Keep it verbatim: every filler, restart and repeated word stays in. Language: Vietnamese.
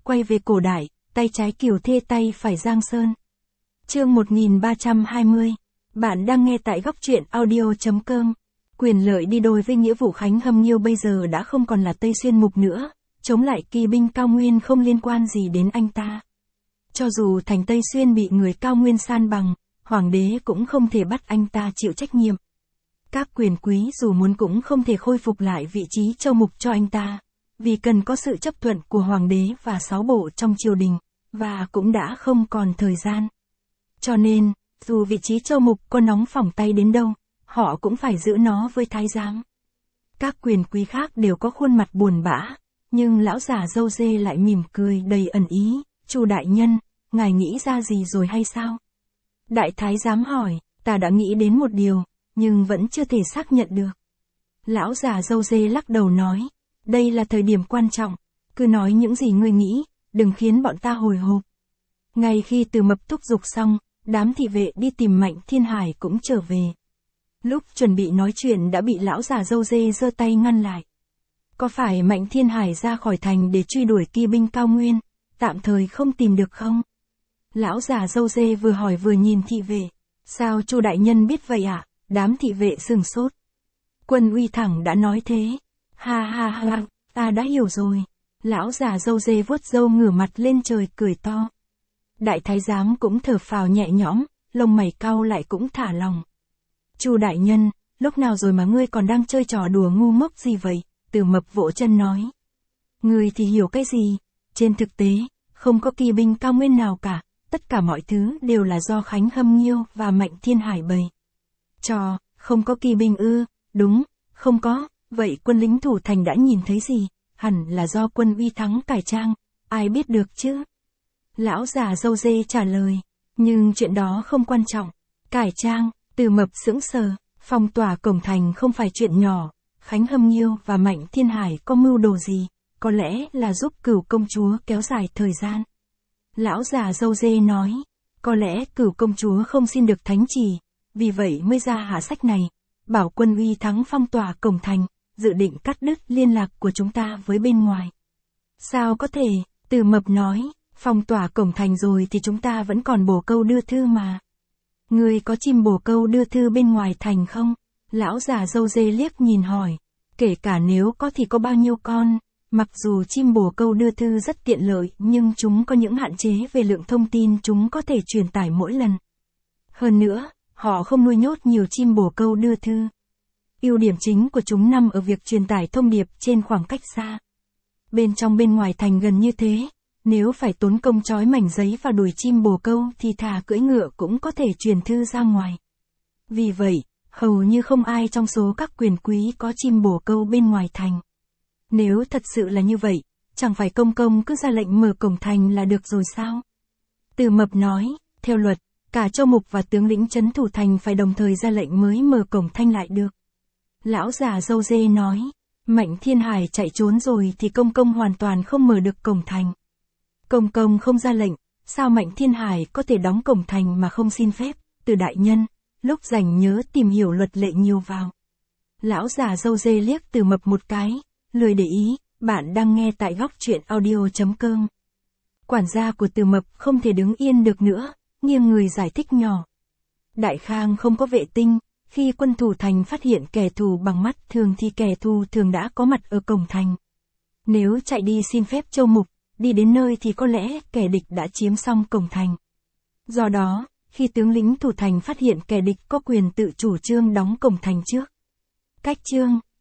quay về cổ đại, tay trái Kiều Thê tay phải Giang Sơn. Chương một nghìn ba trăm hai mươi. Bạn đang nghe tại góc truyện audio chấm com. Quyền lợi đi đôi với nghĩa vụ Khánh Hâm Nghiêu bây giờ đã không còn là Tây Xuyên Mục nữa, chống lại Kỳ binh Cao Nguyên không liên quan gì đến anh ta. Cho dù thành Tây Xuyên bị người Cao Nguyên san bằng, Hoàng đế cũng không thể bắt anh ta chịu trách nhiệm. Các quyền quý dù muốn cũng không thể khôi phục lại vị trí châu mục cho anh ta, vì cần có sự chấp thuận của Hoàng đế và sáu bộ trong triều đình, và cũng đã không còn thời gian. Cho nên, dù vị trí châu mục có nóng phỏng tay đến đâu, họ cũng phải giữ nó với thái giám. Các quyền quý khác đều có khuôn mặt buồn bã, nhưng lão già râu dê lại mỉm cười đầy ẩn ý. Chu đại nhân, ngài nghĩ ra gì rồi hay sao? Đại thái giám hỏi, ta đã nghĩ đến một điều, nhưng vẫn chưa thể xác nhận được. Lão già râu dê lắc đầu nói, đây là thời điểm quan trọng, cứ nói những gì ngươi nghĩ, đừng khiến bọn ta hồi hộp. Ngay khi Từ Mập thúc giục xong, đám thị vệ đi tìm Mạnh Thiên Hải cũng trở về. Lúc chuẩn bị nói chuyện đã bị lão già râu dê giơ tay ngăn lại. Có phải Mạnh Thiên Hải ra khỏi thành để truy đuổi Kỳ binh Cao Nguyên, tạm thời không tìm được không? Lão già râu dê vừa hỏi vừa nhìn thị vệ. Sao Chu đại nhân biết vậy ạ? À? Đám thị vệ sừng sốt. Quân uy thẳng đã nói thế. Ha ha ha, ta đã hiểu rồi. Lão già râu dê vuốt râu ngửa mặt lên trời cười to. Đại thái giám cũng thở phào nhẹ nhõm, lông mày cau lại cũng thả lòng. Chu đại nhân, lúc nào rồi mà ngươi còn đang chơi trò đùa ngu ngốc gì vậy? Từ Mập vỗ chân nói. Ngươi thì hiểu cái gì? Trên thực tế, không có kỳ binh Cao Nguyên nào cả, tất cả mọi thứ đều là do Khánh Hâm Nghiêu và Mạnh Thiên Hải bày. Trò, không có kỳ binh ư? Đúng, không có. Vậy quân lính thủ thành đã nhìn thấy gì? Hẳn là do quân uy thắng cải trang, ai biết được chứ? Lão già râu dê trả lời, nhưng chuyện đó không quan trọng. Cải trang, Từ Mập sững sờ, phong tỏa cổng thành không phải chuyện nhỏ, Khánh Hâm Nghiêu và Mạnh Thiên Hải có mưu đồ gì, có lẽ là giúp Cửu công chúa kéo dài thời gian. Lão già râu dê nói, có lẽ Cửu công chúa không xin được thánh chỉ, vì vậy mới ra hạ sách này, bảo quân uy thắng phong tỏa cổng thành, dự định cắt đứt liên lạc của chúng ta với bên ngoài. Sao có thể? Từ Mập nói, phong tỏa cổng thành rồi thì chúng ta vẫn còn bồ câu đưa thư mà. Ngươi có chim bồ câu đưa thư bên ngoài thành không? Lão già râu dê liếc nhìn hỏi, kể cả nếu có thì có bao nhiêu con? Mặc dù chim bồ câu đưa thư rất tiện lợi nhưng chúng có những hạn chế về lượng thông tin chúng có thể truyền tải mỗi lần. Hơn nữa, họ không nuôi nhốt nhiều chim bồ câu đưa thư. Ưu điểm chính của chúng nằm ở việc truyền tải thông điệp trên khoảng cách xa. Bên trong bên ngoài thành gần như thế, nếu phải tốn công trói mảnh giấy vào đuôi chim bồ câu thì thà cưỡi ngựa cũng có thể truyền thư ra ngoài. Vì vậy, hầu như không ai trong số các quyền quý có chim bồ câu bên ngoài thành. Nếu thật sự là như vậy, chẳng phải công công cứ ra lệnh mở cổng thành là được rồi sao? Từ Mập nói, theo luật, cả châu mục và tướng lĩnh trấn thủ thành phải đồng thời ra lệnh mới mở cổng thành lại được. Lão già râu dê nói, Mạnh Thiên Hải chạy trốn rồi thì công công hoàn toàn không mở được cổng thành. Công công không ra lệnh, sao Mạnh Thiên Hải có thể đóng cổng thành mà không xin phép? Từ đại nhân, lúc rảnh nhớ tìm hiểu luật lệ nhiều vào. Lão già râu dê liếc Từ Mập một cái, lười để ý, bạn đang nghe tại góc truyện audio chấm com. Quản gia của Từ Mập không thể đứng yên được nữa, nghiêng người giải thích nhỏ. Đại Khang không có vệ tinh, khi quân thủ thành phát hiện kẻ thù bằng mắt thường thì kẻ thù thường đã có mặt ở cổng thành. Nếu chạy đi xin phép châu mục, đi đến nơi thì có lẽ kẻ địch đã chiếm xong cổng thành. Do đó, khi tướng lĩnh thủ thành phát hiện kẻ địch có quyền tự chủ trương đóng cổng thành trước. Cách trương,